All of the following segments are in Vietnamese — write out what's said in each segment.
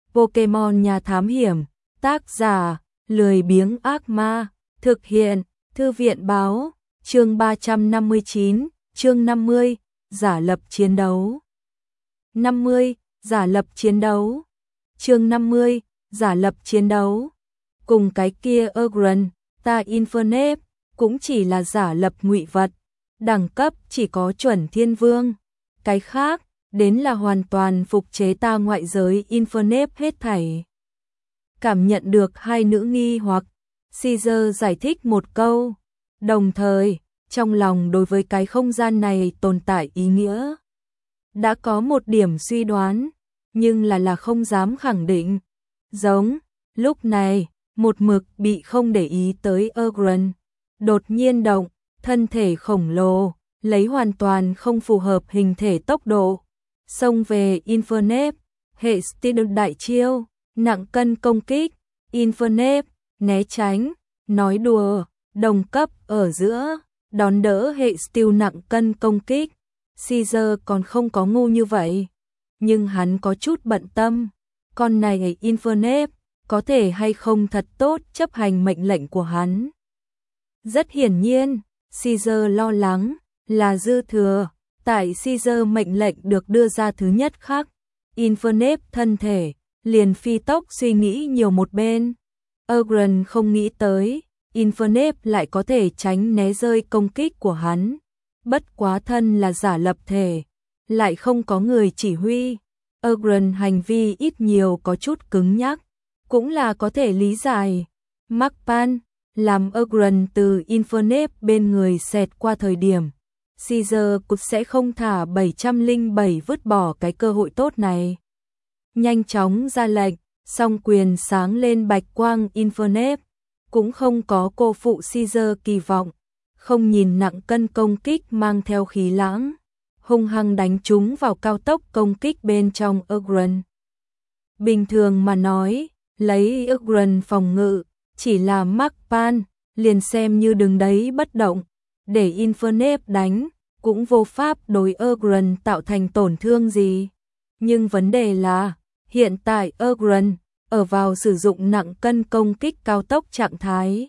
Pokemon nhà thám hiểm, tác giả, lười biếng ác ma, thực hiện, thư viện báo, chương 359, chương 50, giả lập chiến đấu. 50, giả lập chiến đấu. Chương 50, giả lập chiến đấu. Cùng cái kia Ogrun, ta Infernape, cũng chỉ là giả lập ngụy vật, đẳng cấp chỉ có chuẩn thiên vương. Cái khác, đến là hoàn toàn phục chế ta ngoại giới Infernape hết thảy. Cảm nhận được hai nữ nghi hoặc, Caesar giải thích một câu, đồng thời, trong lòng đối với cái không gian này tồn tại ý nghĩa. Đã có một điểm suy đoán, nhưng là không dám khẳng định. Giống, lúc này, một mực bị không để ý tới Ogrun, đột nhiên động, thân thể khổng lồ, lấy hoàn toàn không phù hợp hình thể tốc độ, xông về Infernape, hệ Steel đại chiêu, nặng cân công kích, Infernape, né tránh, nói đùa, đồng cấp ở giữa, đón đỡ hệ Steel nặng cân công kích. Caesar còn không có ngu như vậy, nhưng hắn có chút bận tâm, con này Infernape có thể hay không thật tốt chấp hành mệnh lệnh của hắn. Rất hiển nhiên, Caesar lo lắng là dư thừa, tại Caesar mệnh lệnh được đưa ra thứ nhất khắc, Infernape thân thể liền phi tốc suy nghĩ nhiều một bên. Ogrun không nghĩ tới, Infernape lại có thể tránh né rơi công kích của hắn. Bất quá thân là giả lập thể, lại không có người chỉ huy. Ogrun hành vi ít nhiều có chút cứng nhắc, cũng là có thể lý giải. Markpan làm Ogrun từ Infernape bên người xẹt qua thời điểm, Caesar cũng sẽ không thả 707 vứt bỏ cái cơ hội tốt này. Nhanh chóng ra lệnh, song quyền sáng lên bạch quang Infernape, cũng không có cô phụ Caesar kỳ vọng, không nhìn nặng cân công kích mang theo khí lãng, hung hăng đánh chúng vào cao tốc công kích bên trong Ogrun. Bình thường mà nói, lấy Ogrun phòng ngự, chỉ là Markpan, liền xem như đứng đấy bất động, để Infernape đánh, cũng vô pháp đối Ogrun tạo thành tổn thương gì. Nhưng vấn đề là, hiện tại Ogrun ở vào sử dụng nặng cân công kích cao tốc trạng thái.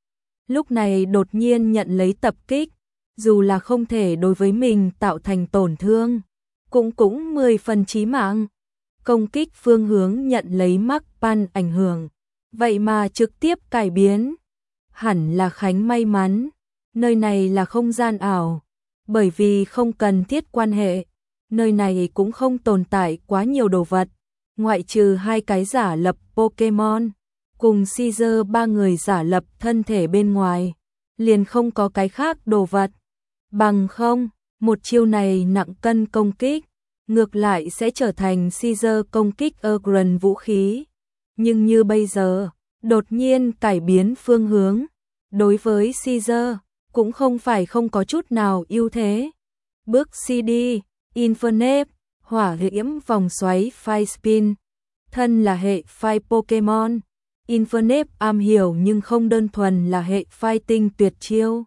Lúc này đột nhiên nhận lấy tập kích, dù là không thể đối với mình tạo thành tổn thương, cũng 10 phần chí mạng. Công kích phương hướng nhận lấy Markpan ảnh hưởng, vậy mà trực tiếp cải biến. Hẳn là Khánh may mắn, nơi này là không gian ảo, bởi vì không cần thiết quan hệ, nơi này cũng không tồn tại quá nhiều đồ vật, ngoại trừ hai cái giả lập Pokemon, cùng Caesar ba người giả lập thân thể bên ngoài, liền không có cái khác đồ vật. Bằng không, một chiêu này nặng cân công kích, ngược lại sẽ trở thành Caesar công kích Ogrun vũ khí. Nhưng như bây giờ, đột nhiên cải biến phương hướng, đối với Caesar, cũng không phải không có chút nào ưu thế. Bước CD, Infernape, hỏa diễm vòng xoáy Fire Spin, thân là hệ Fire Pokemon. Infernape am hiểu nhưng không đơn thuần là hệ fighting tuyệt chiêu.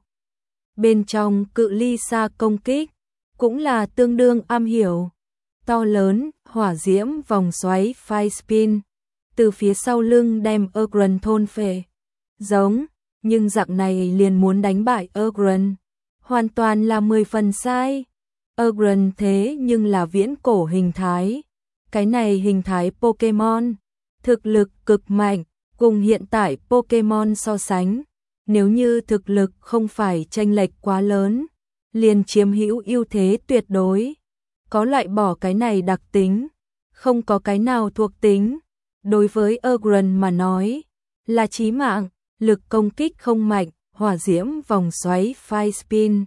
Bên trong cự ly xa công kích, cũng là tương đương am hiểu. To lớn, hỏa diễm vòng xoáy Fire Spin, từ phía sau lưng đem Ogrun thôn phệ. Giống, nhưng dạng này liền muốn đánh bại Ogrun, hoàn toàn là 10 phần sai. Ogrun thế nhưng là viễn cổ hình thái. Cái này hình thái Pokemon, thực lực cực mạnh, cùng hiện tại Pokemon so sánh, nếu như thực lực không phải chênh lệch quá lớn, liền chiếm hữu ưu thế tuyệt đối. Có loại bỏ cái này đặc tính, không có cái nào thuộc tính. Đối với Ogrun mà nói, là chí mạng, lực công kích không mạnh, hỏa diễm vòng xoáy Fire Spin.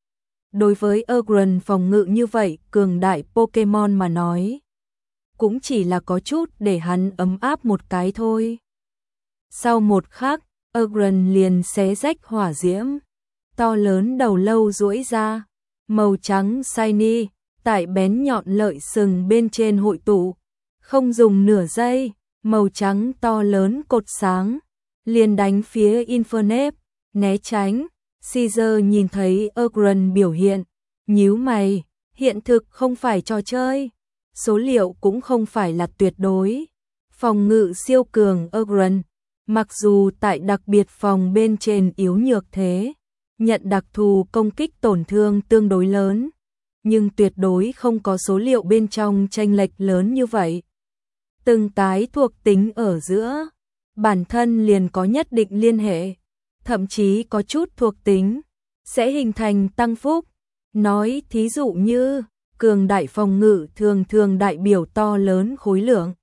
Đối với Ogrun phòng ngự như vậy, cường đại Pokemon mà nói, cũng chỉ là có chút để hắn ấm áp một cái thôi. Sau một khắc, Ogrun liền xé rách hỏa diễm, to lớn đầu lâu duỗi ra, màu trắng shiny, tại bén nhọn lợi sừng bên trên hội tụ, không dùng nửa giây, màu trắng to lớn cột sáng, liền đánh phía Infernape, né tránh. Caesar nhìn thấy Ogrun biểu hiện, nhíu mày, hiện thực không phải trò chơi, số liệu cũng không phải là tuyệt đối. Phòng ngự siêu cường Ogren, mặc dù tại đặc biệt phòng bên trên yếu nhược thế, nhận đặc thù công kích tổn thương tương đối lớn, nhưng tuyệt đối không có số liệu bên trong chênh lệch lớn như vậy. Từng cái thuộc tính ở giữa, bản thân liền có nhất định liên hệ, thậm chí có chút thuộc tính sẽ hình thành tăng phúc. Nói thí dụ như, cường đại phòng ngự thường thường đại biểu to lớn khối lượng.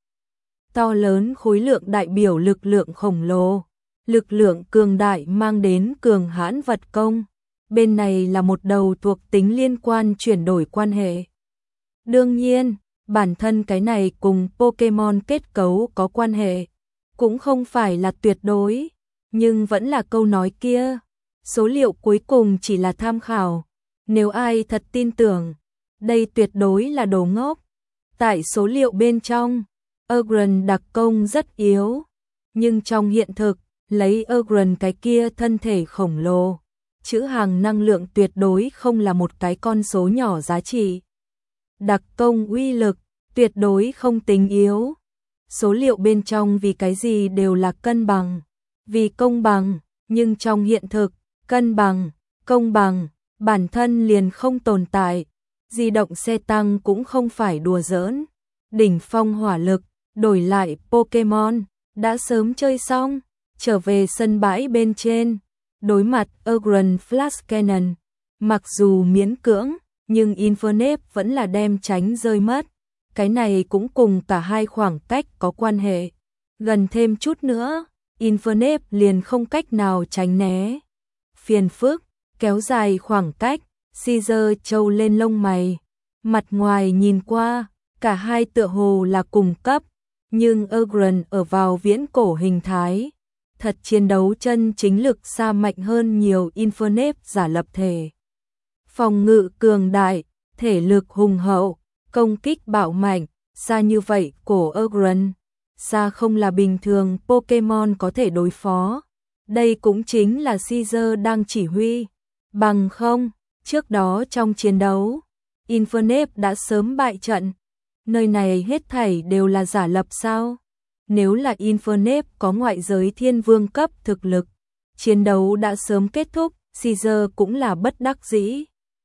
To lớn khối lượng đại biểu lực lượng khổng lồ, lực lượng cường đại mang đến cường hãn vật công. Bên này là một đầu thuộc tính liên quan chuyển đổi quan hệ. Đương nhiên, bản thân cái này cùng Pokemon kết cấu có quan hệ, cũng không phải là tuyệt đối, nhưng vẫn là câu nói kia, số liệu cuối cùng chỉ là tham khảo, nếu ai thật tin tưởng, đây tuyệt đối là đồ ngốc. Tại số liệu bên trong, Ogren đặc công rất yếu, nhưng trong hiện thực, lấy Ogren cái kia thân thể khổng lồ, trữ hàng năng lượng tuyệt đối không là một cái con số nhỏ giá trị. Đặc công uy lực, tuyệt đối không tính yếu. Số liệu bên trong vì cái gì đều là cân bằng, vì công bằng, nhưng trong hiện thực, cân bằng, công bằng, bản thân liền không tồn tại. Di động xe tăng cũng không phải đùa giỡn. Đỉnh phong hỏa lực, đổi lại Pokemon, đã sớm chơi xong, trở về sân bãi bên trên. Đối mặt Ogren Flash Cannon, mặc dù miễn cưỡng, nhưng Infernape vẫn là đem tránh rơi mất. Cái này cũng cùng cả hai khoảng cách có quan hệ. Gần thêm chút nữa, Infernape liền không cách nào tránh né. Phiền phức, kéo dài khoảng cách, Caesar trâu lên lông mày. Mặt ngoài nhìn qua, cả hai tựa hồ là cùng cấp, nhưng Ogren ở vào viễn cổ hình thái. Thật chiến đấu chân chính lực xa mạnh hơn nhiều Infernape giả lập thể. Phòng ngự cường đại, thể lực hùng hậu, công kích bạo mạnh, xa như vậy cổ Ogren, xa không là bình thường Pokemon có thể đối phó. Đây cũng chính là Caesar đang chỉ huy. Bằng không, trước đó trong chiến đấu, Infernape đã sớm bại trận. Nơi này hết thảy đều là giả lập sao? Nếu là Infernape có ngoại giới thiên vương cấp thực lực, chiến đấu đã sớm kết thúc, Caesar cũng là bất đắc dĩ.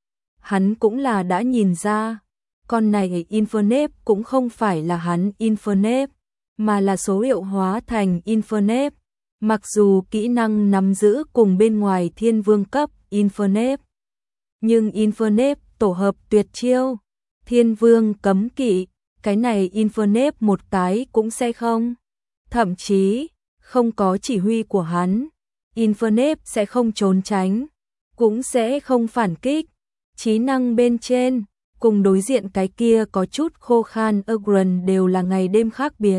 Hắn cũng là đã nhìn ra, con này Infernape cũng không phải là hắn Infernape, mà là số hiệu hóa thành Infernape, mặc dù kỹ năng nắm giữ cùng bên ngoài thiên vương cấp Infernape. Nhưng Infernape tổ hợp tuyệt chiêu, thiên vương cấm kỵ, cái này Infernape một cái cũng sẽ không. Thậm chí, không có chỉ huy của hắn, Infernape sẽ không trốn tránh, cũng sẽ không phản kích. Trí năng bên trên, cùng đối diện cái kia có chút khô khan Ogren đều là ngày đêm khác biệt.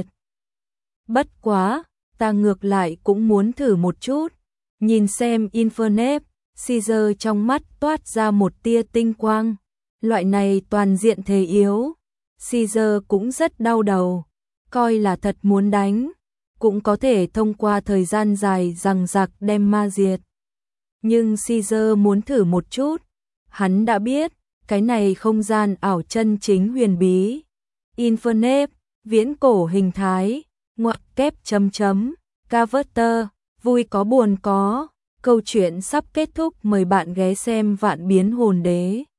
Bất quá, ta ngược lại cũng muốn thử một chút, nhìn xem Infernape. Caesar trong mắt toát ra một tia tinh quang, loại này toàn diện thế yếu. Caesar cũng rất đau đầu, coi là thật muốn đánh, cũng có thể thông qua thời gian dài rằng giặc đem ma diệt. Nhưng Caesar muốn thử một chút, hắn đã biết, cái này không gian ảo chân chính huyền bí. Infernape, viễn cổ hình thái, ngoặc kép chấm chấm, Carver, vui có buồn có. Câu chuyện sắp kết thúc, mời bạn ghé xem Vạn Biến Hồn Đế.